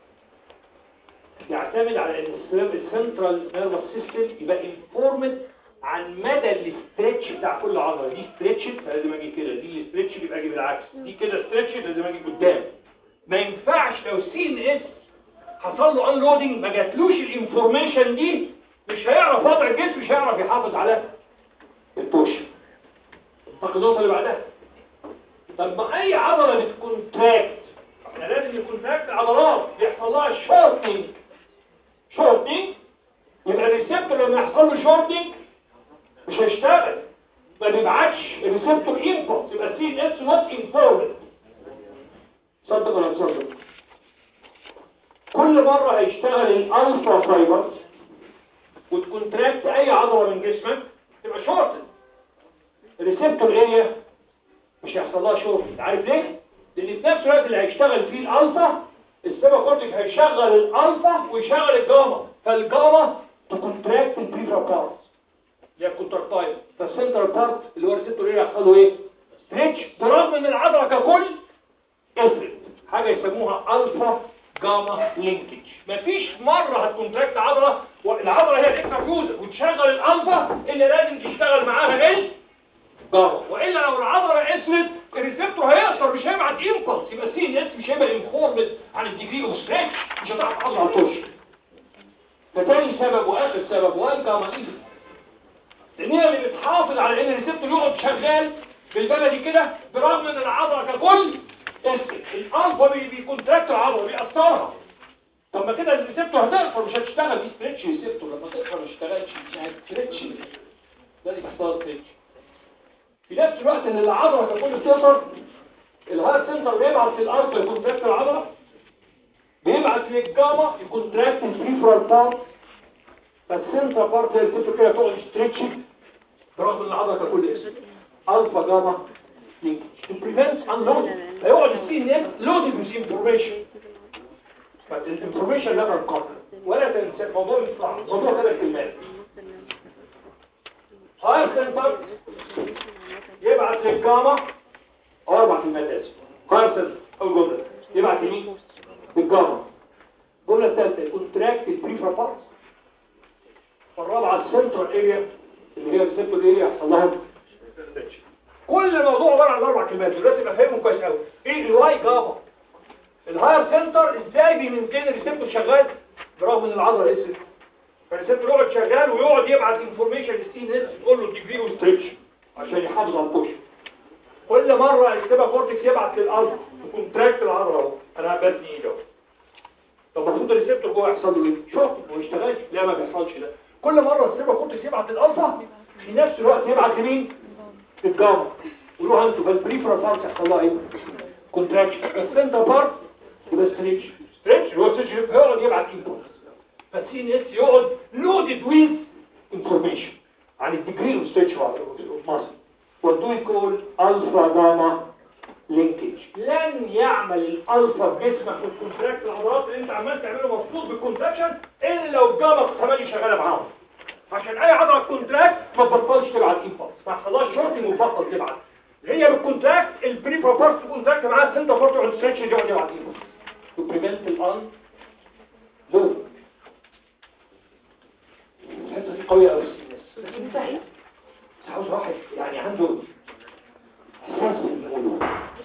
يعتمد على ان السنترال نيرفس سيستم يبقى انفورمد عن مدى الاسترتش بتاع كل عضله. دي ستريتش فلازم اجي كده، دي ستريتش يبقى اجي بالعكس، دي كده ستريتش لازم اجي قدام. ما ينفعش لو سي ان اس حصل له انلودنج ما جاتلوش الانفورميشن دي مش هيعرف وضع الجسم، مش هيعرف يحافظ على البوش. النقطه اللي بعدها، طب ما اي عضله بتكونتراكت انا لازم يكونتراكت العضلات بيحصل لها شورتنج. شورتنج يبقى الريسبتور لما يحصل له شورتنج مش هيشتغل، ما بيبعتش الريسبتور انبوت، يبقى السي ان اس نوت انفورمد. صدق ولا تصدق؟ كل مره هيشتغل الالفا فايبر وتكونتراكت اي عضله من جسمك تبقى شورتد. الريسبتور اريا مش هيحصل لها شورتد. عارف ليه؟ لان في نفس الوقت اللي هيشتغل فيه الالفا السيبا كورتيك هيشغل الالفا ويشغل الجاما، فالجاما تكونتراكت البريفرال بارت اللي هي الكونتراكتايل، فالسنترال بارت اللي هو الريسبتور اريا هيحصل له ايه؟ ستريتش، برغم ان العضله ككل افرد. حاجه يسموها الفا جاما لينكج. مفيش مره هتكونتراكت عضله والعضله هي الاكسترافيوزر وتشغل الالفا اللي لازم تشتغل معاها ايه؟ جاما، والا لو العضله اسرت الريسبتور هيقصر مش هيبعت امبلس، يبقى السي ان اس مش هيبقى انفورمد عن الديجري اوف ستريتش، مش هتعرف تحافظ على الطش. فتاني سبب واخر سبب واي جاما ايفن، لان هي اللي بتحافظ على ان الريسبتور يقعد شغال بالبلدي كده برغم ان العضله ككل اسرت. الالفا بيكونتراكت العضله بيأثرها. طب ما كده الريسبتور هتقصر مش هتشتغل، دي ستريتش ريسبتور لما تقصر ما تشتغلش، مش هتستريتش، لازم يحصل ستريتش. في نفس الوقت ان العضله ككل بتقصر، الهاير سنتر بيبعت في الارض يكونتراكت العضله، بيبعت للجاما يكونتراكت البريفرال بارت، فالسنتر بارت اللي بتبقى كده تقعد ستريتش برغم ان العضله ككل اسر. الفا جاما لينكج to prevent unloading. هيقعد السي ان اس loaded with information but the information never comes. ولا تنسى الموضوع يطلع موضوع ثلاث كلمات. هاير سنتر يبعت للجاما اربع كلمات اسف. هاير سنتر اول جمله يبعت لمين؟ للجاما. الجمله الثالثه كونتراكت البريفرال بارت، والرابعه السنترال اريا اللي هي السنترال اريا يحصل لها كل الموضوع عباره عن اربع كلمات. دلوقتي تبقى فاهمهم كويس قوي. ايه الواي جاما؟ الهاير سنتر ازاي بيمنتين الريسبتور شغال برغم ان العضله اسف، فالريسبتور يقعد شغال ويقعد يبعت انفورميشن للسي ان اس تقول له الديجري اوف ستريتش عشان يحافظ على البوش. كل مره السيبا كورتكس يبعت للالفا وكونتراكت العضله اهو، انا بدي ايده. طب المفروض الريسبتور جوه يحصل له ايه؟ شوف ما يشتغلش. لا ما بيحصلش ده. كل مره السيبا كورتكس يبعت للالفا في نفس الوقت يبعت لمين؟ للجاما. قولوها انتوا فالبريفرال بارت يحصل لها ايه؟ كونتراكشن. السنتر بارت يبقى ستريتش. ستريتش اللي هو ستريتش يقعد يبعت انفورميشن، فالسي ان اس يقعد لودد ويز انفورميشن عن الديجري اوف ستريتش اوف ماسل. ودو يكون الفا جاما لينكج. لن يعمل الالفا في جسمك والكونتراكت العضلات اللي انت عمال تعمله مبسوط بالكونتراكشن الا لو الجاما تملي شغاله معاهم، عشان اي عضله كونتراكت ما تبطلش تبعت انفورميشن، ما يحصلهاش شورتنج وتبطل تبعت. هي بالكونتراكت البريفرال بارت كونتراكت معاها السنتر بارت والستريتش يقعد يبعت انفورميشن to prevent الان لو. الحته دي قويه قوي لكن سهله، بس عاوز واحد يعني عنده احساس بالموضوع.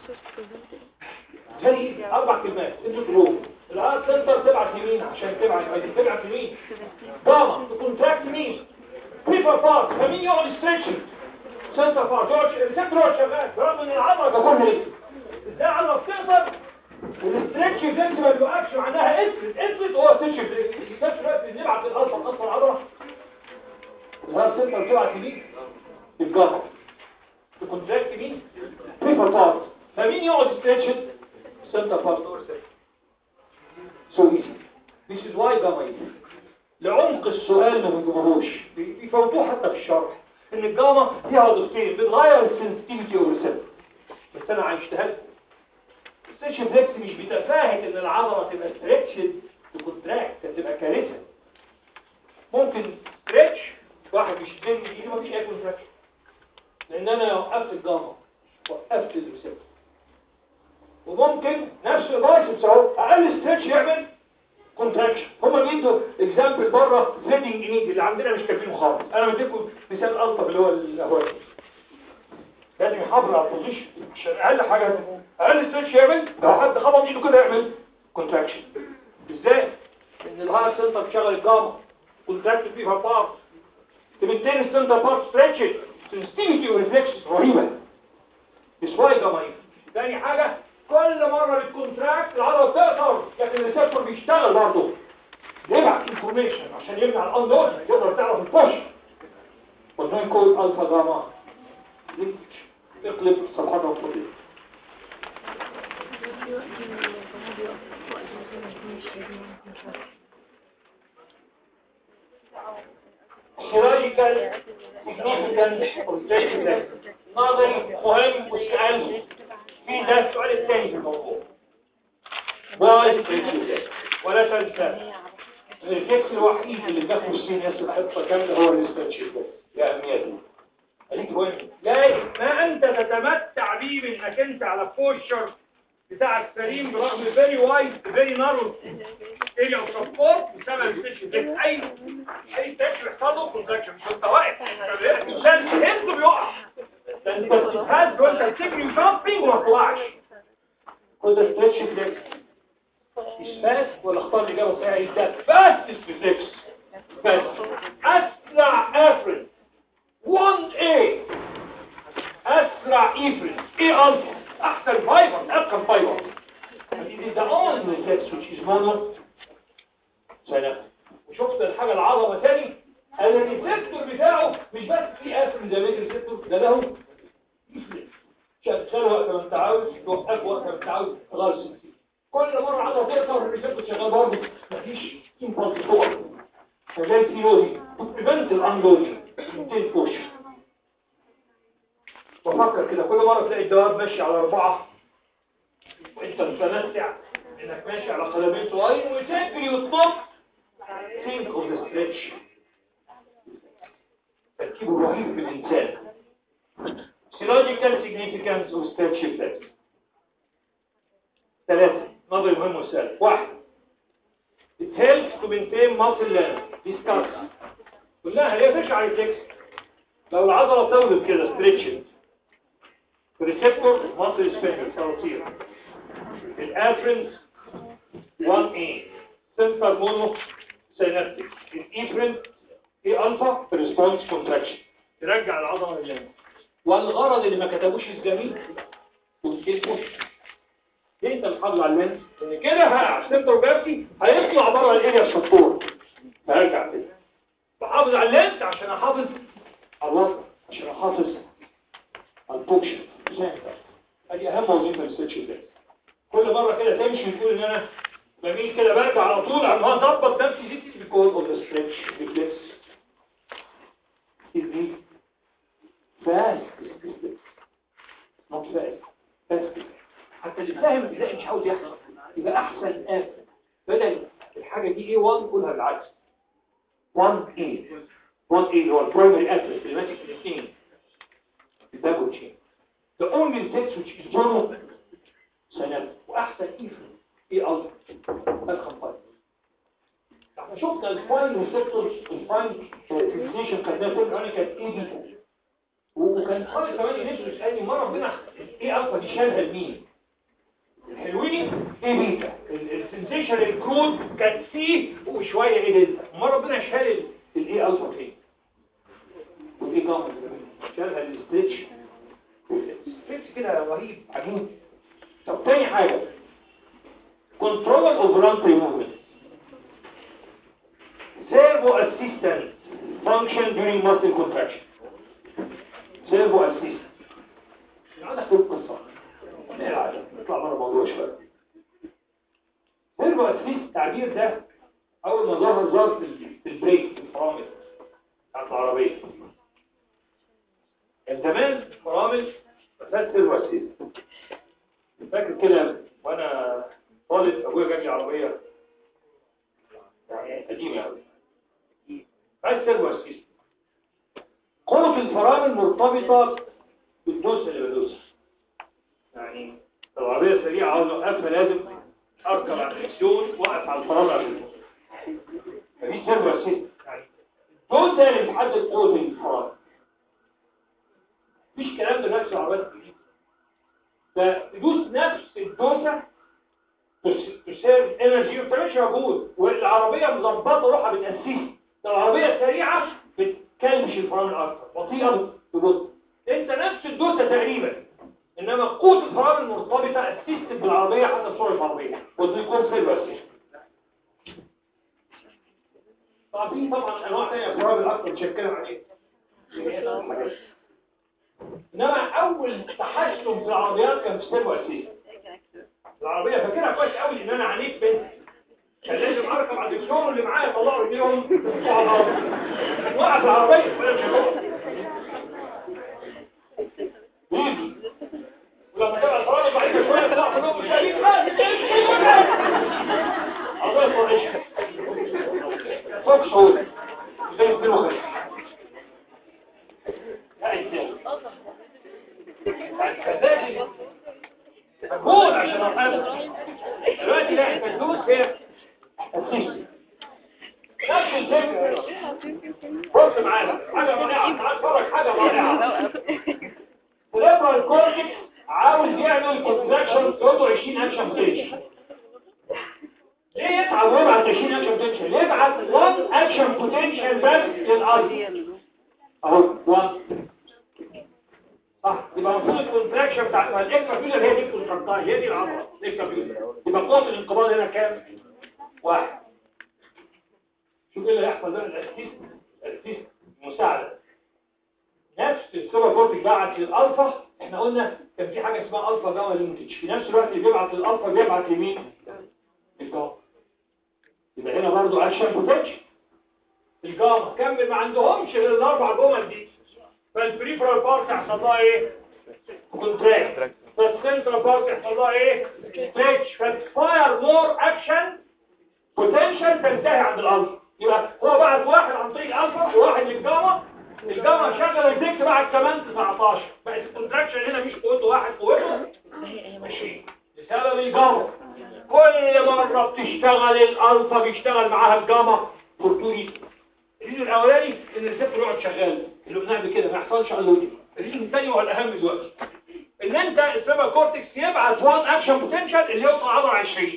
زي اربع كلمات انتوا تقولوا الار سنتر تبعت يمين عشان تبعت تبعت يمين، جاما كونتراكت يمين، بريفر بارت فمين يقعد ستريتشنج، سنتر بارت يقعد الريسبتور يقعد شغال برغم ان العضله كلها لسه. ازاي العضله بتقصر والستريتش فيكس ما بيوقفش معناها اسفل اسفل هو ستريتش في نفس الوقت بنبعت الالفا قصر العضله. الهار سنتر بتبعت يمين الجاما الكونتراكت يمين بريفر بارت فمين يقعد ستريتش سنتر بارت اور سنتر. سو ايزي. This is why جاما ايزي. لعمق السؤال ما بيجيبوهوش بيفوتوه حتى في الشرح ان الجاما فيها وظيفتين بتغير السنسيتيفيتي والريسبتور، بس انا عايشتها لكم. الستريتش فليكس مش بتفاهه ان العضله تبقى ستريتشد وكونتراكت، هتبقى كارثه. ممكن ستريتش واحد يشدني ايدي مفيش اي كونتراكشن لان انا وقفت الجاما وقفت الريسبتور. وممكن نفس البايسبس اهو اقل ستريتش يعمل كونتراكشن. هما بيدوا اكزامبل بره فيدنج نيد اللي عندنا مش كاتبينه خالص. انا بديكم مثال الطف اللي هو الهواء لازم يحافظ على البوزيشن عشان اقل حاجه اقل ستريتش يعمل. لو حد خبط ايده كده يعمل كونتراكشن. ازاي؟ لان الهاير سنتر بتشغل الجاما كونتراكت فيها بارت تبتدي السنتر بارت ستريتش سنسيتيفيتي وريفلكس رهيبه. اسواي جاما. ثاني حاجه كل مره بتكونتراكت العضله بتقطر، لكن الريسبتور بيشتغل برضه يبعت انفورميشن عشان يمنع الانلود، يقدر تعرف البوش. والنوع كود الفا جاما اقلب صفحات الفضيه. Chirurgical significance of state نظري مهم وسؤال في ده السؤال الثاني في الموضوع. واي ولا تنسى الريفلكس الوحيد اللي بياخد فيه ناس الحصه كامله هو الاستاتشيك يا امنيتي. اديك مهم. لا ما انت تتمتع بيه بانك انت على بوشر بتاعك سليم برغم فيري وايد فيري نارو اريا اوف سبورت بسبب الاستاتشيك. اي اي تاكل يحصله كونتراكشن مش انت واقف الانسان هيمته بيقع. ده انت بتتهز وانت بتجري وجامبينج وما تطلعش. خد استاتشيك ليك اسفاس ولا اختار الاجابه الصحيحه ده بس الريفلكس بس اسرع افرن واحد ايه اسرع افرن ايه الفا احسن فايبر ارقم فايبر دي ده اون ريفلكس which is mono سنة. وشفت الحاجه العظمه تاني الريسبتور بتاعه مش بس في افرن زي الريسبتور ده له شغال وقت ما انت عاوز توقف وقت ما انت عاوز تغير. كل مرة عضلة تقطر الريسبتور شغال برضه مفيش امبulse فوق فجاي في لودي بريفنت الانلودي مئتين بوش. بفكر كده كل مرة تلاقي الدواب ماشي على أربعة وانت متمتع انك ماشي على قدمين صغيرين وتجري وتنط think of the stretch. تركيبه رهيب في الإنسان. Physiological significance of stretch effects. ثلاثة نظري مهم وسهل. واحد it helps to maintain muscle length. discuss قلناها ليه تشعر التكس لو العضلة طولت كده stretching الريسبتور muscle sphincter صراصير الافرنس واحد ايه central mono synaptic الافرنس ايه الفا response contraction ترجع العضلة للجنب. والغرض اللي ما كتبوش الزميل والكيفوش ليه انت بتحافظ على اللينس ان كده السنتر جابتي هيطلع بره الاريا الشطور فهرجع كده بحافظ على اللينس عشان احافظ على الوسط عشان احافظ على البوكشن. ادي اهم وظيفه للستريتش ده. كل مره كده تمشي تقول ان انا بميل كده برجع على طول عشان اظبط نفسي دي بيكون اوف ذا ستريتش ريفلكس دي فاست نوت فاست فاست حتى اللي فاهم ازاي مش عاوز يحصل يبقى احسن اف بدل الحاجه دي ايه واحد قولها بالعكس واحد ايه واحد ايه هو البرايمري اتلس اللي ماسك الاثنين الدبل تشين the only text which is mono سنة واحسن ايفن ايه الفا ارقم فايف. احنا شفنا الفاين ريسبتورز الفاين سنسيشن كانت كل انا كانت ايه بيتا وكان حاجه كمان يدرس ثاني مره ربنا ايه الفا دي شالها لمين الحلوين ايه بيتا السنسيشن الكرود كانت سي وشويه ايه دلتا مره ربنا شال الايه الفا فين والايه جاما شالها للستريتش فيكس كده رهيب عجيب. طب تاني حاجه كنترول اوف رانتري موفمنت سيرفو اسيستنت فانكشن during muscle contraction سيرفو اسيستنت عندك كل قصه نلعب نطلع بره الموضوع شويه. سيرفو اسيست التعبير ده اول ما ظهر ظهر في البريك في الفرامل بتاعت العربيه. كان زمان فرامل مسات سيرفو اسيست فاكر كده وانا طالب ابويا جاب لي عربيه يعني قديمه قوي بس سيرفو اسيست قوه الفرامل مرتبطه بالدوسه اللي بدوسها. يعني لو العربيه سريعه عاوز اوقفها لازم اركب على الدركسيون واقف على الفرامل عشان فدي سيرفو اسيست يعني الدوسه اللي بتحدد قوه الفرامل. مفيش كلام ده نفس العربيات الجديده ده تدوس نفس الدوسه تسيرف انرجي وما بتعملش مجهود والعربيه مظبطه روحها بتاسيس. لو العربيه سريعه بتكلمش الفرامل اكتر بطيئه بتبطئ انت نفس الدوسه تقريبا انما قوه الفرامل المرتبطه اسيست بالعربيه حسب سرعه العربيه والديكور سيلفر اسيست. طبعا في طبعا انواع ثانيه فرامل اكتر مش هتكلم عليها. انما اول تحسن في العربيات كان في سيلفر اسيست. العربيه فاكرها كويس قوي ان انا عانيت بنت كان لازم اركب على الدكتور اللي معايا يطلعوا رجليهم وقف العربيه ولا مش هتقف. يجي ولما تبقى الفرامل بعيده شويه تطلع في النص شديد عربيه فريشه فوق شعور زي الدلوخه. لا ازاي كذلك مجهود عشان اوقفها. دلوقتي لا الفلوس هي السيستم نفس الفكره. بص معانا حاجه رائعه، تعال اتفرج حاجه رائعه. الابره الكورتكس عاوز يعمل كونتراكشن توتو عشرين اكشن بوتنشال. ليه يتعب ويبعت عشرين اكشن بوتنشال؟ ليه يبعت واحد اكشن بوتنشال بس للارض اهو واحد صح. يبقى المفروض الكونتراكشن بتاع الاكسترا فيلر هي دي الكونتراكتايل، هي دي العضله الاكسترا فيلر. يبقى قوه الانقباض هنا كام؟ واحد. شوف ايه اللي هيحصل بقى. الاسيست الاسيست مساعده نفس السوبر كورتيك بعت للالفا. احنا قلنا كان في حاجه اسمها الفا جاما لينكج، في نفس الوقت اللي بيبعت للالفا بيبعت لمين؟ للجاما. يبقى هنا برضو اكشن بوتنشال. الجاما كمل ما عندهمش غير الاربع جمل دي. فالبريفرال بارت يحصل لها ايه؟ كونتراكت. فالسنترال بارت يحصل لها ايه؟ ستريتش. فالفاير مور اكشن بوتنشال تنتهي عند الالفا. يبقى هو بعت واحد عن طريق الالفا وواحد للجاما. الجاما شغل الديك بعد كمان تسعتاشر. بقت الكونتراكشن هنا مش قوته واحد، قوته عشرين بسبب الجاما. كل مره بتشتغل الالفا بيشتغل معاها الجاما فورتوري. الريزون الاولاني ان الريسبتور يقعد شغال اللي قلناه بكده ما يحصلش على الريزون الثاني وهو الاهم دلوقتي ان انت السيرفر كورتكس يبعت واحد اكشن بوتنشال اللي يوصل عضله عشرين.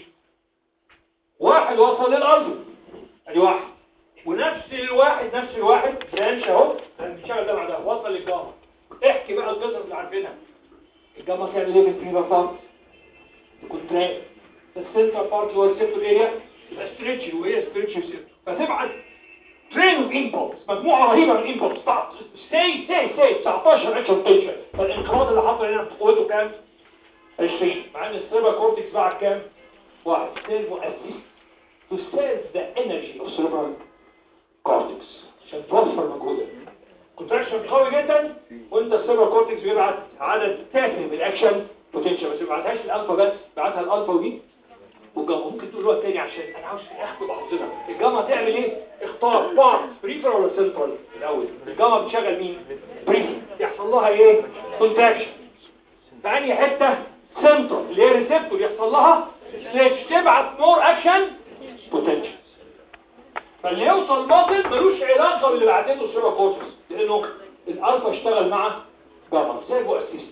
واحد وصل للارض ادي واحد، ونفس الواحد نفس الواحد برانش اهو بيشتغل ده بعدها وصل للجاما. احكي بقى القصص اللي عارفينها. الجاما تعمل ايه في الفيبر بارت؟ كونتراكت. السنتر بارت هو الريسبتور اريا يبقى ستريتش وهي ستريتش ريسبتور فتبعت ترين اوف امبولس مجموعه رهيبه من الامبولس سي سي سي تسعتاشر اكشن بوتنشال. فالانقباض اللي حصل هنا قوته كام؟ عشرين. مع ان السيرفر كورتكس بعد كام؟ واحد. سيرفو اسيست to save the energy of cerebral cortex عشان توفر مجهودك. كونتراكشن قوي جدا وانت السيرفر كورتكس بيبعت عدد تافه من الاكشن بوتنشال بس ما بيبعتهاش الالفا بس، بيبعتها الالفا ودي والجاما. ممكن تقول وقت تاني عشان انا عاوز اخد بعضنا. الجاما تعمل ايه؟ اختار بارت بريفر ولا سنترال الاول. الجاما بتشغل مين؟ بريفر. يحصل لها ايه؟ كونتراكشن. ثاني حته سنترال اللي هي ريسبتور يحصل لها سليتش تبعت مور اكشن بوتنشال. فاللي يوصل ماسل ملوش علاقه باللي بعتته السيرفر كورتكس لانه الالفا اشتغل مع جاما. سيرفو اسيست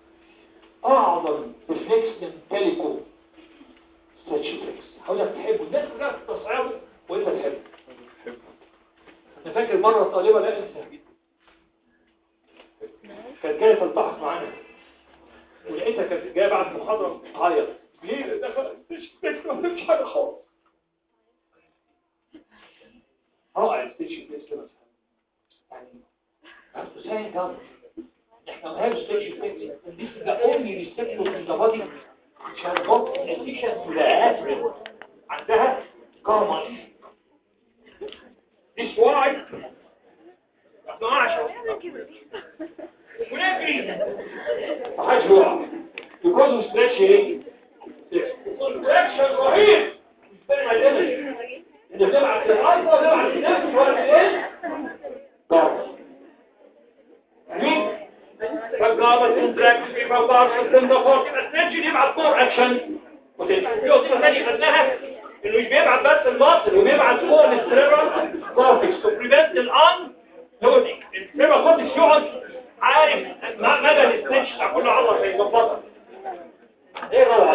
اعظم ريفلكس تمتلكه ستريتش. عاوزك تحبه. الناس كلها بتستصعبه وانت تحبه. انا فاكر مره طالبه لا انسى كانت جايه تلتحق معانا ولقيتها كانت جايه بعد محاضره تعيط. ليه؟ دخلت ستريتش ما فيش حاجه خالص. رائع ستريتش بليس كده يعني سهل جدا. احنا ما هاش ستريتش بليس. This is the only receptor in the body which has got addition to the aspirin. عندها كارمال. This why ما عشان ونجري محدش يقع يكون ستريتش ايه؟ كونتراكشن رهيب بين الانرجي اللي بتبعت للالفا وبتبعت لنفس الوقت ايه؟ كارمال. مين؟ فالجاما كونتراكت في بارت السنتر بارت الستريتش يبعت مور اكشن. في قصه ثانيه خدناها انه مش بيبعت بس المصل